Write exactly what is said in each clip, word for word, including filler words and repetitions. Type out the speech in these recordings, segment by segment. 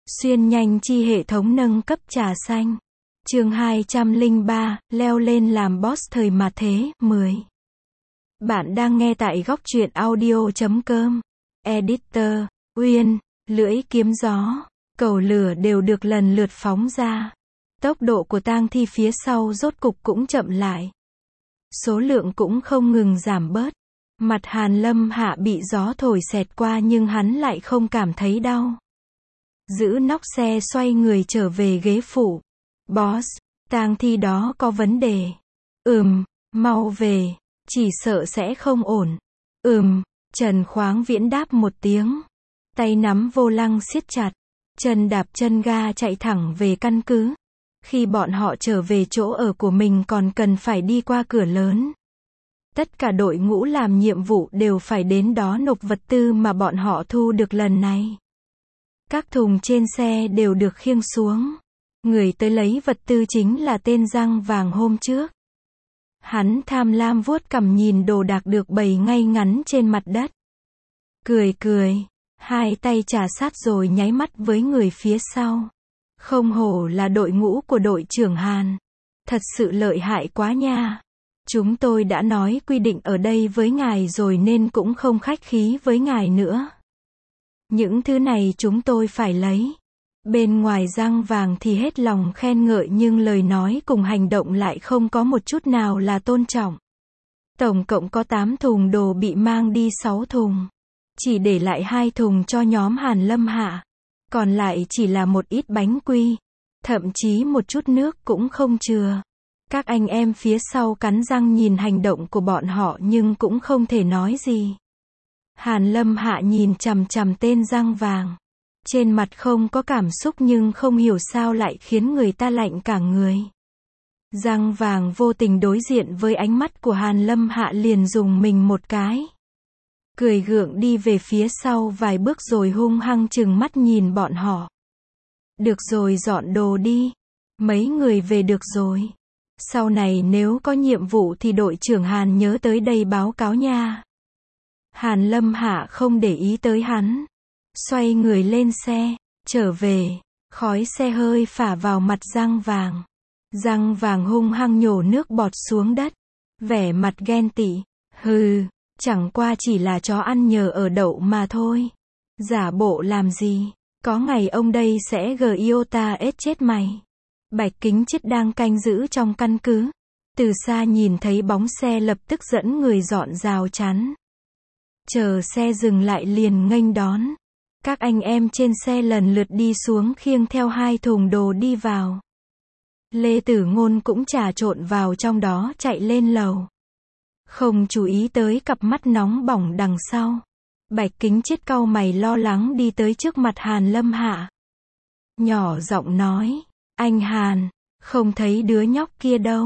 Xuyên nhanh chi hệ thống nâng cấp trà xanh. Chương hai trăm lẻ ba, leo lên làm boss thời mà thế, mười. Bạn đang nghe tại góc truyện audio chấm com. Editor, Uyên, lưỡi kiếm gió, cầu lửa đều được lần lượt phóng ra. Tốc độ của tang thi phía sau rốt cục cũng chậm lại. Số lượng cũng không ngừng giảm bớt. Mặt Hàn Lâm Hạ bị gió thổi xẹt qua nhưng hắn lại không cảm thấy đau. Giữ nóc xe xoay người trở về ghế phụ. Boss, tang thi đó có vấn đề. Ừm, mau về, chỉ sợ sẽ không ổn. Ừm, Trần Khoáng Viễn đáp một tiếng. Tay nắm vô lăng siết chặt, chân đạp chân ga chạy thẳng về căn cứ. Khi bọn họ trở về chỗ ở của mình còn cần phải đi qua cửa lớn. Tất cả đội ngũ làm nhiệm vụ đều phải đến đó nộp vật tư mà bọn họ thu được lần này. Các thùng trên xe đều được khiêng xuống. Người tới lấy vật tư chính là tên răng vàng hôm trước. Hắn tham lam vuốt cằm nhìn đồ đạc được bày ngay ngắn trên mặt đất. Cười cười, hai tay trà sát rồi nháy mắt với người phía sau. Không hổ là đội ngũ của đội trưởng Hàn. Thật sự lợi hại quá nha. Chúng tôi đã nói quy định ở đây với ngài rồi nên cũng không khách khí với ngài nữa. Những thứ này chúng tôi phải lấy. Bên ngoài răng vàng thì hết lòng khen ngợi nhưng lời nói cùng hành động lại không có một chút nào là tôn trọng. Tổng cộng có tám thùng đồ bị mang đi sáu thùng. Chỉ để lại hai thùng cho nhóm Hàn Lâm Hạ. Còn lại chỉ là một ít bánh quy. Thậm chí một chút nước cũng không chừa. Các anh em phía sau cắn răng nhìn hành động của bọn họ nhưng cũng không thể nói gì. Hàn Lâm Hạ nhìn chằm chằm tên răng vàng. Trên mặt không có cảm xúc nhưng không hiểu sao lại khiến người ta lạnh cả người. Răng vàng vô tình đối diện với ánh mắt của Hàn Lâm Hạ liền dùng mình một cái. Cười gượng đi về phía sau vài bước rồi hung hăng trừng mắt nhìn bọn họ. Được rồi, dọn đồ đi. Mấy người về được rồi. Sau này nếu có nhiệm vụ thì đội trưởng Hàn nhớ tới đây báo cáo nha. Hàn Lâm Hạ không để ý tới hắn. Xoay người lên xe, trở về, khói xe hơi phả vào mặt răng vàng. Răng vàng hung hăng nhổ nước bọt xuống đất. Vẻ mặt ghen tị, hừ, chẳng qua chỉ là chó ăn nhờ ở đậu mà thôi. Giả bộ làm gì, có ngày ông đây sẽ gờ iota ết chết mày. Bạch Kính Chiết đang canh giữ trong căn cứ. Từ xa nhìn thấy bóng xe lập tức dẫn người dọn rào chắn. Chờ xe dừng lại liền nghênh đón. Các anh em trên xe lần lượt đi xuống khiêng theo hai thùng đồ đi vào. Lê Tử Ngôn cũng trà trộn vào trong đó chạy lên lầu. Không chú ý tới cặp mắt nóng bỏng đằng sau. Bạch Kính Chiết cau mày lo lắng đi tới trước mặt Hàn Lâm Hạ. Nhỏ giọng nói, anh Hàn, không thấy đứa nhóc kia đâu.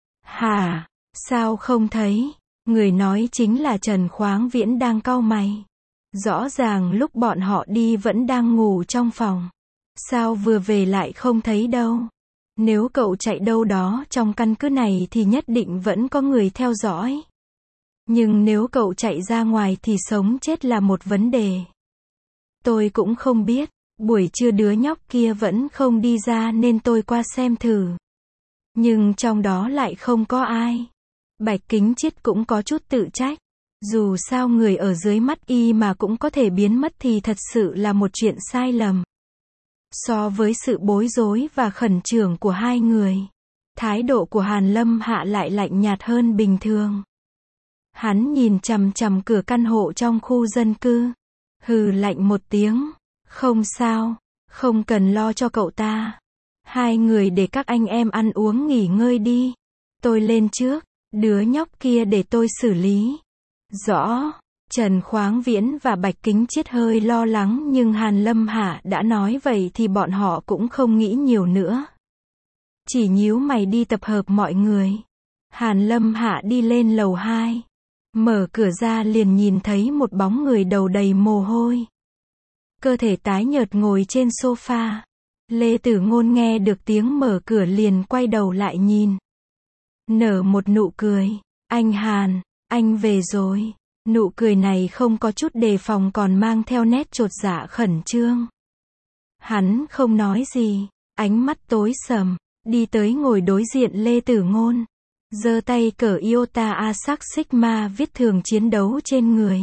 Hả, sao không thấy? Người nói chính là Trần Khoáng Viễn đang cau mày. Rõ ràng lúc bọn họ đi vẫn đang ngủ trong phòng. Sao vừa về lại không thấy đâu? Nếu cậu chạy đâu đó trong căn cứ này thì nhất định vẫn có người theo dõi. Nhưng nếu cậu chạy ra ngoài thì sống chết là một vấn đề. Tôi cũng không biết, buổi trưa đứa nhóc kia vẫn không đi ra nên tôi qua xem thử. Nhưng trong đó lại không có ai. Bạch Kính Chiết cũng có chút tự trách. Dù sao người ở dưới mắt y mà cũng có thể biến mất thì thật sự là một chuyện sai lầm. So với sự bối rối và khẩn trương của hai người, thái độ của Hàn Lâm Hạ lại lạnh nhạt hơn bình thường. Hắn nhìn chằm chằm cửa căn hộ trong khu dân cư. Hừ lạnh một tiếng. Không sao, không cần lo cho cậu ta. Hai người để các anh em ăn uống nghỉ ngơi đi. Tôi lên trước, đứa nhóc kia để tôi xử lý. Rõ. Trần Khoáng Viễn và Bạch Kính Chiết hơi lo lắng nhưng Hàn Lâm Hạ đã nói vậy thì bọn họ cũng không nghĩ nhiều nữa. Chỉ nhíu mày đi tập hợp mọi người. Hàn Lâm Hạ đi lên lầu hai. Mở cửa ra liền nhìn thấy một bóng người đầu đầy mồ hôi. Cơ thể tái nhợt ngồi trên sofa. Lê Tử Ngôn nghe được tiếng mở cửa liền quay đầu lại nhìn. Nở một nụ cười. Anh Hàn, anh về rồi. Nụ cười này không có chút đề phòng còn mang theo nét chột dạ khẩn trương. Hắn không nói gì, ánh mắt tối sầm, đi tới ngồi đối diện Lê Tử Ngôn. Giơ tay cởi Iota Asac Sigma viết thường chiến đấu trên người.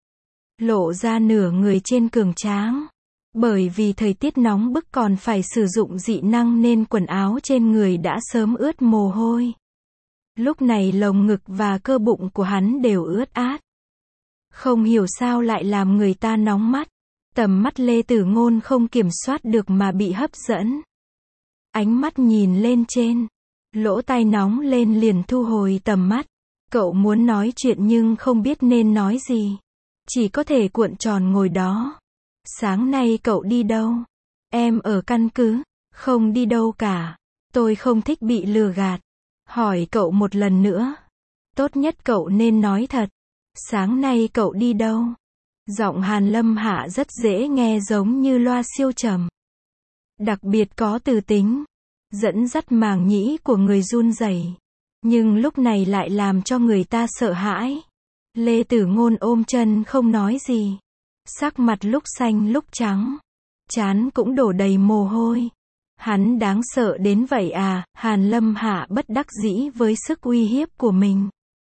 Lộ ra nửa người trên cường tráng. Bởi vì thời tiết nóng bức còn phải sử dụng dị năng nên quần áo trên người đã sớm ướt mồ hôi. Lúc này lồng ngực và cơ bụng của hắn đều ướt át. Không hiểu sao lại làm người ta nóng mắt. Tầm mắt Lê Tử Ngôn không kiểm soát được mà bị hấp dẫn. Ánh mắt nhìn lên trên. Lỗ tai nóng lên liền thu hồi tầm mắt. Cậu muốn nói chuyện nhưng không biết nên nói gì. Chỉ có thể cuộn tròn ngồi đó. Sáng nay cậu đi đâu? Em ở căn cứ. Không đi đâu cả. Tôi không thích bị lừa gạt. Hỏi cậu một lần nữa. Tốt nhất cậu nên nói thật. Sáng nay cậu đi đâu? Giọng Hàn Lâm Hạ rất dễ nghe giống như loa siêu trầm. Đặc biệt có từ tính. Dẫn dắt màng nhĩ của người run rẩy. Nhưng lúc này lại làm cho người ta sợ hãi. Lê Tử Ngôn ôm chân không nói gì. Sắc mặt lúc xanh lúc trắng. Trán cũng đổ đầy mồ hôi. Hắn đáng sợ đến vậy à? Hàn Lâm Hạ bất đắc dĩ với sức uy hiếp của mình.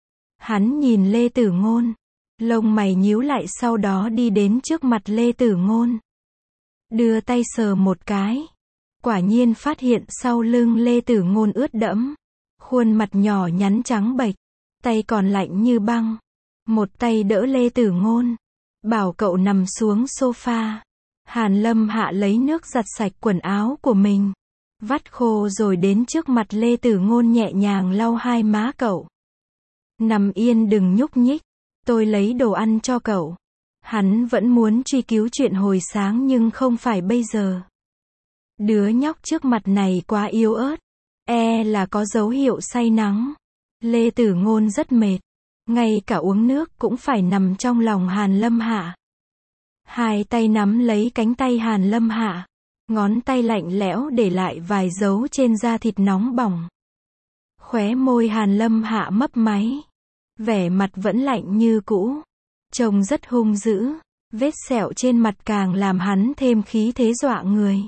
Hắn nhìn Lê Tử Ngôn. Lông mày nhíu lại sau đó đi đến trước mặt Lê Tử Ngôn. Đưa tay sờ một cái. Quả nhiên phát hiện sau lưng Lê Tử Ngôn ướt đẫm. Khuôn mặt nhỏ nhắn trắng bệch. Tay còn lạnh như băng. Một tay đỡ Lê Tử Ngôn. Bảo cậu nằm xuống sofa. Hàn Lâm Hạ lấy nước giặt sạch quần áo của mình. Vắt khô rồi đến trước mặt Lê Tử Ngôn nhẹ nhàng lau hai má cậu. Nằm yên đừng nhúc nhích. Tôi lấy đồ ăn cho cậu. Hắn vẫn muốn truy cứu chuyện hồi sáng nhưng không phải bây giờ. Đứa nhóc trước mặt này quá yếu ớt. E là có dấu hiệu say nắng. Lê Tử Ngôn rất mệt. Ngay cả uống nước cũng phải nằm trong lòng Hàn Lâm Hạ. Hai tay nắm lấy cánh tay Hàn Lâm Hạ. Ngón tay lạnh lẽo để lại vài dấu trên da thịt nóng bỏng. Khóe môi Hàn Lâm Hạ mấp máy. Vẻ mặt vẫn lạnh như cũ. Trông rất hung dữ. Vết sẹo trên mặt càng làm hắn thêm khí thế dọa người.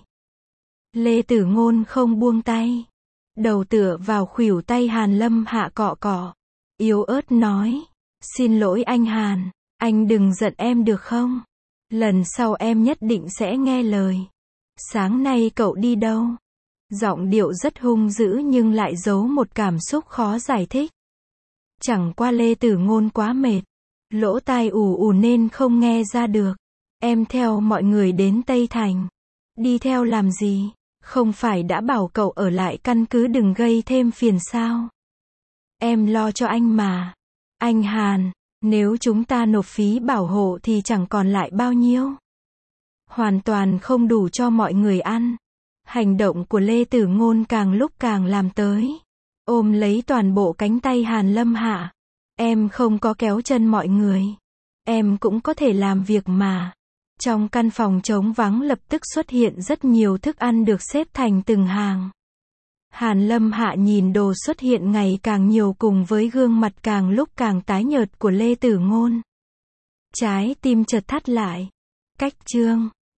Lê Tử Ngôn không buông tay. Đầu tựa vào khuỷu tay Hàn Lâm Hạ cọ cọ. Yếu ớt nói. Xin lỗi anh Hàn. Anh đừng giận em được không? Lần sau em nhất định sẽ nghe lời. Sáng nay cậu đi đâu? Giọng điệu rất hung dữ nhưng lại giấu một cảm xúc khó giải thích. Chẳng qua Lê Tử Ngôn quá mệt. Lỗ tai ù ù nên không nghe ra được. Em theo mọi người đến Tây Thành. Đi theo làm gì? Không phải đã bảo cậu ở lại căn cứ đừng gây thêm phiền sao? Em lo cho anh mà. Anh Hàn, nếu chúng ta nộp phí bảo hộ thì chẳng còn lại bao nhiêu. Hoàn toàn không đủ cho mọi người ăn. Hành động của Lê Tử Ngôn càng lúc càng làm tới. Ôm lấy toàn bộ cánh tay Hàn Lâm Hạ. Em không có kéo chân mọi người. Em cũng có thể làm việc mà. Trong căn phòng trống vắng lập tức xuất hiện rất nhiều thức ăn được xếp thành từng hàng. Hàn Lâm Hạ nhìn đồ xuất hiện ngày càng nhiều cùng với gương mặt càng lúc càng tái nhợt của Lê Tử Ngôn. Trái tim chợt thắt lại. Cách chương